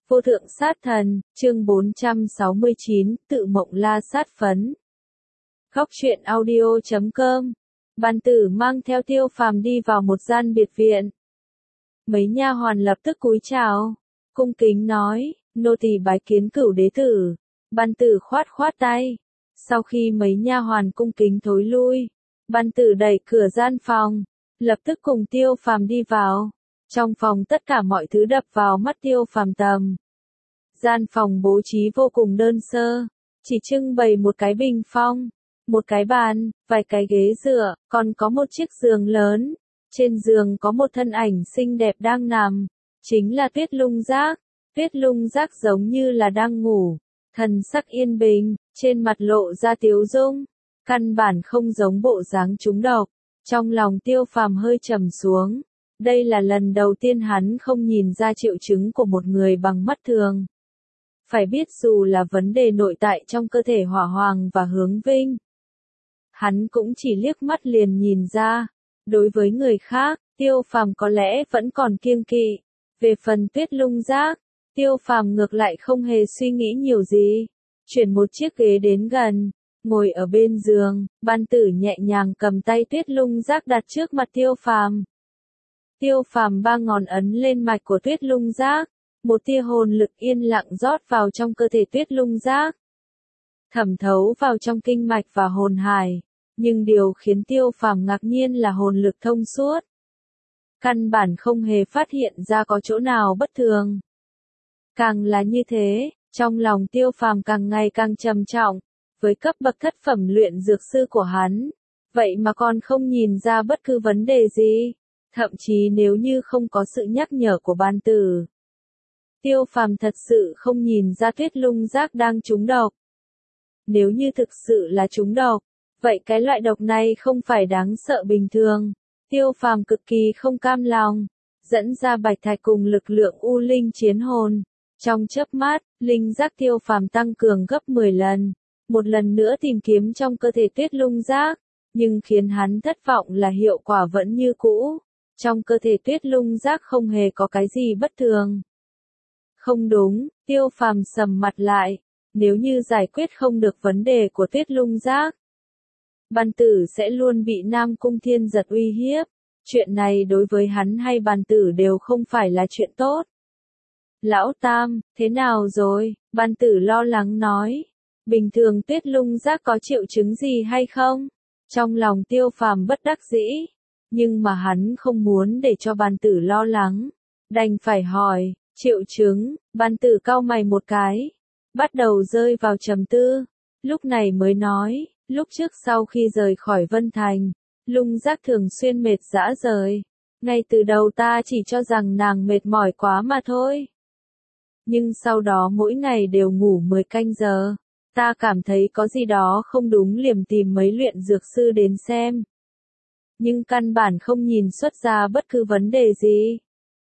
Vô thượng sát thần, chương 469, tự mộng la sát phấn. Góc truyện audio.com. Ban Tử mang theo Tiêu Phàm đi vào một gian biệt viện. Mấy nha hoàn lập tức cúi chào, cung kính nói, nô tỳ bái kiến Cửu đế tử. Ban Tử khoát khoát tay. Sau khi mấy nha hoàn cung kính thối lui, Ban Tử đẩy cửa gian phòng, lập tức cùng Tiêu Phàm đi vào. Trong phòng tất cả mọi thứ đập vào mắt Tiêu Phàm tầm. Gian phòng bố trí vô cùng đơn sơ, chỉ trưng bày một cái bình phong, một cái bàn, vài cái ghế dựa, còn có một chiếc giường lớn. Trên giường có một thân ảnh xinh đẹp đang nằm, chính là Tuyết Lung Giác. Tuyết Lung Giác giống như là đang ngủ, thần sắc yên bình, trên mặt lộ ra tiếu dung, căn bản không giống bộ dáng trúng độc. Trong lòng Tiêu Phàm hơi trầm xuống. Đây là lần đầu tiên hắn không nhìn ra triệu chứng của một người bằng mắt thường. Phải biết dù là vấn đề nội tại trong cơ thể Hỏa Hoàng và Hướng Vinh, hắn cũng chỉ liếc mắt liền nhìn ra. Đối với người khác, Tiêu Phàm có lẽ vẫn còn kiêng kỵ. Về phần Tuyết Lung Giác, Tiêu Phàm ngược lại không hề suy nghĩ nhiều gì. Chuyển một chiếc ghế đến gần, ngồi ở bên giường, Ban Tử nhẹ nhàng cầm tay Tuyết Lung Giác đặt trước mặt Tiêu Phàm. Tiêu Phàm ba ngón ấn lên mạch của Tuyết Lung Giác, một tia hồn lực yên lặng rót vào trong cơ thể Tuyết Lung Giác, thẩm thấu vào trong kinh mạch và hồn hải. Nhưng điều khiến Tiêu Phàm ngạc nhiên là hồn lực thông suốt, căn bản không hề phát hiện ra có chỗ nào bất thường. Càng là như thế, trong lòng Tiêu Phàm càng ngày càng trầm trọng. Với cấp bậc thất phẩm luyện dược sư của hắn, vậy mà còn không nhìn ra bất cứ vấn đề gì. Thậm chí nếu như không có sự nhắc nhở của Ban Tử, Tiêu Phàm thật sự không nhìn ra Tuyết Lung Giác đang trúng độc. Nếu như thực sự là trúng độc, vậy cái loại độc này không phải đáng sợ bình thường. Tiêu Phàm cực kỳ không cam lòng, dẫn ra bạch thạch cùng lực lượng u linh chiến hồn. Trong chớp mắt, linh giác Tiêu Phàm tăng cường gấp 10 lần, một lần nữa tìm kiếm trong cơ thể Tuyết Lung Giác, nhưng khiến hắn thất vọng là hiệu quả vẫn như cũ. Trong cơ thể Tuyết Lung Giác không hề có cái gì bất thường. Không đúng, Tiêu Phàm sầm mặt lại, nếu như giải quyết không được vấn đề của Tuyết Lung Giác, Ban Tử sẽ luôn bị Nam Cung Thiên Giật uy hiếp. Chuyện này đối với hắn hay Ban Tử đều không phải là chuyện tốt. Lão Tam, thế nào rồi? Ban Tử lo lắng nói. Bình thường Tuyết Lung Giác có triệu chứng gì hay không? Trong lòng Tiêu Phàm bất đắc dĩ, nhưng mà hắn không muốn để cho Ban Tử lo lắng, đành phải hỏi, triệu chứng. Ban Tử cau mày một cái, bắt đầu rơi vào trầm tư, lúc này mới nói, lúc trước sau khi rời khỏi Vân Thành, Lung Giác thường xuyên mệt rã rời. Ngay từ đầu ta chỉ cho rằng nàng mệt mỏi quá mà thôi. Nhưng sau đó mỗi ngày đều ngủ 10 canh giờ. Ta cảm thấy có gì đó không đúng liền tìm mấy luyện dược sư đến xem. Nhưng căn bản không nhìn xuất ra bất cứ vấn đề gì.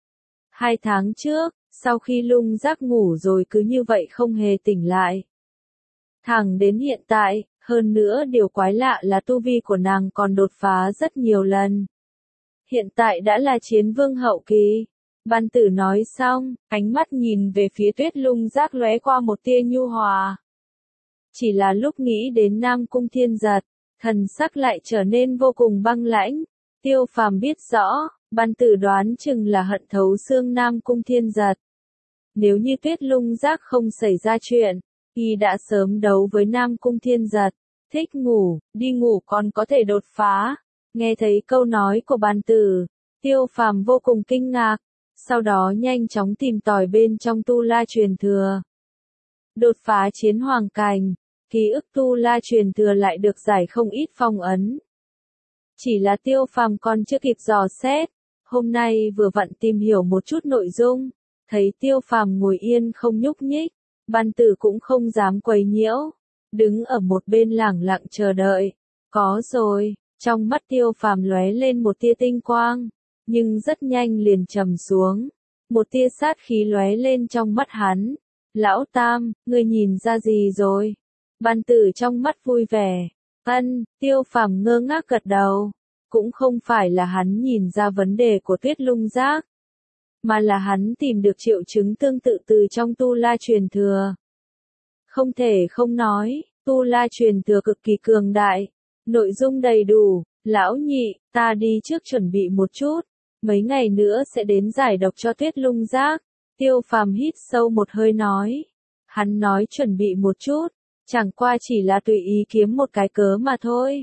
2 tháng trước, sau khi Lung Giác ngủ rồi cứ như vậy không hề tỉnh lại. Thẳng đến hiện tại, hơn nữa điều quái lạ là tu vi của nàng còn đột phá rất nhiều lần. Hiện tại đã là chiến vương hậu kỳ. Ban Tử nói xong, ánh mắt nhìn về phía Tuyết Lung Giác lóe qua một tia nhu hòa. Chỉ là lúc nghĩ đến Nam Cung Thiên Giật, thần sắc lại trở nên vô cùng băng lãnh. Tiêu Phàm biết rõ, Ban Tử đoán chừng là hận thấu xương Nam Cung Thiên Giật. Nếu như Tuyết Lung Giác không xảy ra chuyện, y đã sớm đấu với Nam Cung Thiên Giật. Thích ngủ, đi ngủ còn có thể đột phá. Nghe thấy câu nói của Ban Tử, Tiêu Phàm vô cùng kinh ngạc, sau đó nhanh chóng tìm tòi bên trong tu la truyền thừa. Đột phá chiến hoàng cảnh, ký ức tu la truyền thừa lại được giải không ít phong ấn. Chỉ là Tiêu Phàm còn chưa kịp dò xét, hôm nay vừa vặn tìm hiểu một chút nội dung, thấy Tiêu Phàm ngồi yên không nhúc nhích, Ban Tử cũng không dám quấy nhiễu, đứng ở một bên lẳng lặng chờ đợi. Có rồi, trong mắt Tiêu Phàm lóe lên một tia tinh quang, nhưng rất nhanh liền trầm xuống. Một tia sát khí lóe lên trong mắt hắn. Lão Tam, ngươi nhìn ra gì rồi? Ban Tử trong mắt vui vẻ. Tiêu Phàm ngơ ngác gật đầu. Cũng không phải là hắn nhìn ra vấn đề của Tuyết Lung Giác. mà là hắn tìm được triệu chứng tương tự từ trong Tu La truyền thừa. Không thể không nói, Tu La truyền thừa cực kỳ cường đại, nội dung đầy đủ. Lão nhị, ta đi trước chuẩn bị một chút, mấy ngày nữa sẽ đến giải độc cho Tuyết Lung Giác. Tiêu Phàm hít sâu một hơi nói. Hắn nói chuẩn bị một chút, chẳng qua chỉ là tùy ý kiếm một cái cớ mà thôi.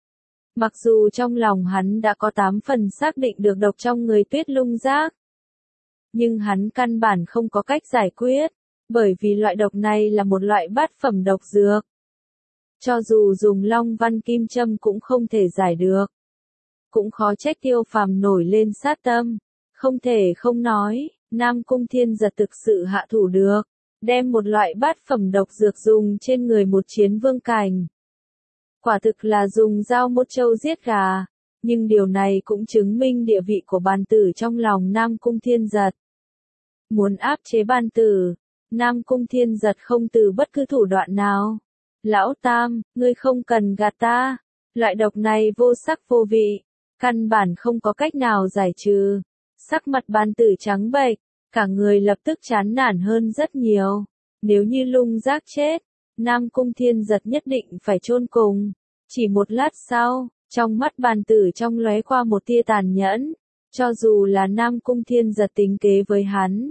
Mặc dù trong lòng hắn đã có 8 phần xác định được độc trong người Tuyết Lung Giác, nhưng hắn căn bản không có cách giải quyết, bởi vì loại độc này là một loại bát phẩm độc dược. Cho dù dùng Long Văn Kim Châm cũng không thể giải được. Cũng khó trách Tiêu Phàm nổi lên sát tâm. Không thể không nói, Nam Cung Thiên Giật thực sự hạ thủ được, đem một loại bát phẩm độc dược dùng trên người một chiến vương cảnh. Quả thực là dùng dao mốt trâu giết gà, nhưng điều này cũng chứng minh địa vị của bàn tử trong lòng Nam Cung Thiên Giật. Muốn áp chế bàn tử, Nam Cung Thiên Giật không từ bất cứ thủ đoạn nào. Lão Tam, ngươi không cần gạt ta, loại độc này vô sắc vô vị, căn bản không có cách nào giải trừ. Sắc mặt bàn tử trắng bệch, cả người lập tức chán nản hơn rất nhiều. Nếu như Lung Giác chết, Nam Cung Thiên Giật nhất định phải chôn cùng. Chỉ một lát sau, trong mắt bàn tử trong lóe qua một tia tàn nhẫn. Cho dù là Nam Cung Thiên Giật tính kế với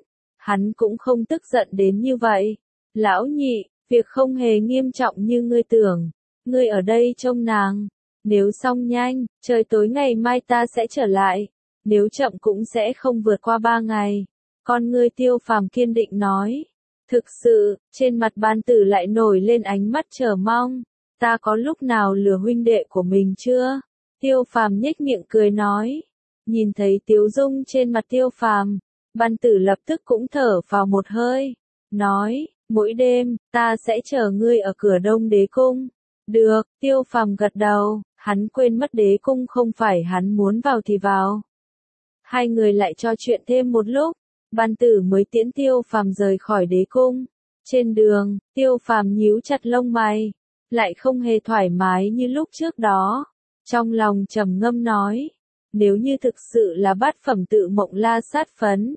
hắn cũng không tức giận đến như vậy. Lão nhị, việc không hề nghiêm trọng như ngươi tưởng. Ngươi ở đây trông nàng. Nếu xong nhanh, trời tối ngày mai ta sẽ trở lại. Nếu chậm cũng sẽ không vượt qua 3 ngày. Con ngươi Tiêu Phàm kiên định nói. Thực sự, trên mặt bàn tử lại nổi lên ánh mắt chờ mong. Ta có lúc nào lừa huynh đệ của mình chưa? Tiêu Phàm nhếch miệng cười nói. Nhìn thấy tiếu dung trên mặt Tiêu Phàm, bàn tử lập tức cũng thở vào một hơi. Nói, mỗi đêm, ta sẽ chờ ngươi ở cửa Đông Đế Cung. Được, Tiêu Phàm gật đầu, hắn quên mất Đế Cung không phải hắn muốn vào thì vào. Hai người lại trò chuyện thêm một lúc, bàn tử mới tiễn Tiêu Phàm rời khỏi Đế Cung. Trên đường, Tiêu Phàm nhíu chặt lông mày, lại không hề thoải mái như lúc trước đó. Trong lòng trầm ngâm nói, nếu như thực sự là bát phẩm tự mộng la sát phấn,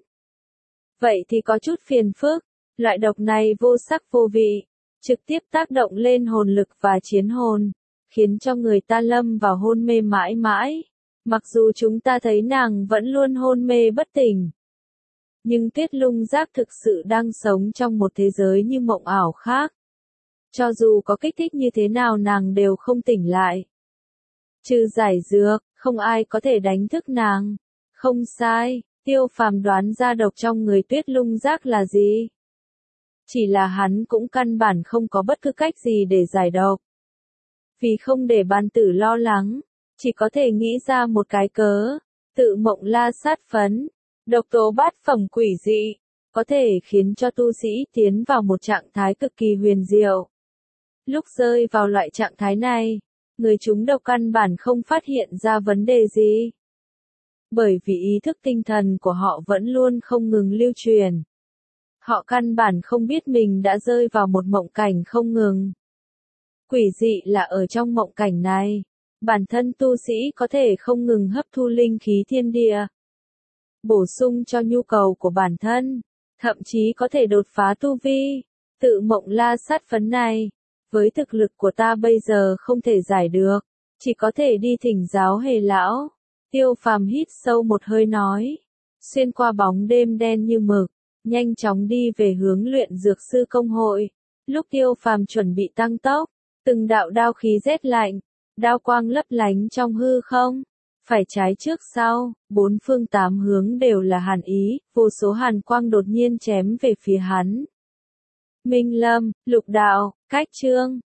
vậy thì có chút phiền phức. Loại độc này vô sắc vô vị, trực tiếp tác động lên hồn lực và chiến hồn, khiến cho người ta lâm vào hôn mê mãi mãi. Mặc dù chúng ta thấy nàng vẫn luôn hôn mê bất tỉnh, nhưng Tuyết Lung Giác thực sự đang sống trong một thế giới như mộng ảo khác. Cho dù có kích thích như thế nào nàng đều không tỉnh lại. Trừ giải dược, không ai có thể đánh thức nàng. Không sai, Tiêu Phàm đoán ra độc trong người Tuyết Lung Giác là gì. Chỉ là hắn cũng căn bản không có bất cứ cách gì để giải độc. Vì không để bàn tử lo lắng, chỉ có thể nghĩ ra một cái cớ. Tự mộng la sát phấn, độc tố bát phẩm quỷ dị, có thể khiến cho tu sĩ tiến vào một trạng thái cực kỳ huyền diệu. Lúc rơi vào loại trạng thái này, người chúng độc căn bản không phát hiện ra vấn đề gì. Bởi vì ý thức tinh thần của họ vẫn luôn không ngừng lưu truyền. Họ căn bản không biết mình đã rơi vào một mộng cảnh không ngừng. Quỷ dị là ở trong mộng cảnh này, bản thân tu sĩ có thể không ngừng hấp thu linh khí thiên địa, bổ sung cho nhu cầu của bản thân, thậm chí có thể đột phá tu vi. Tự mộng la sát phấn này, với thực lực của ta bây giờ không thể giải được, chỉ có thể đi thỉnh giáo Hề lão. Tiêu Phàm hít sâu một hơi nói, xuyên qua bóng đêm đen như mực, nhanh chóng đi về hướng luyện dược sư công hội. Lúc Tiêu Phàm chuẩn bị tăng tốc, từng đạo đao khí rét lạnh, đao quang lấp lánh trong hư không, phải trái trước sau, bốn phương tám hướng đều là hàn ý, vô số hàn quang đột nhiên chém về phía hắn. Minh Lâm, Lục Đạo, Cách Trương,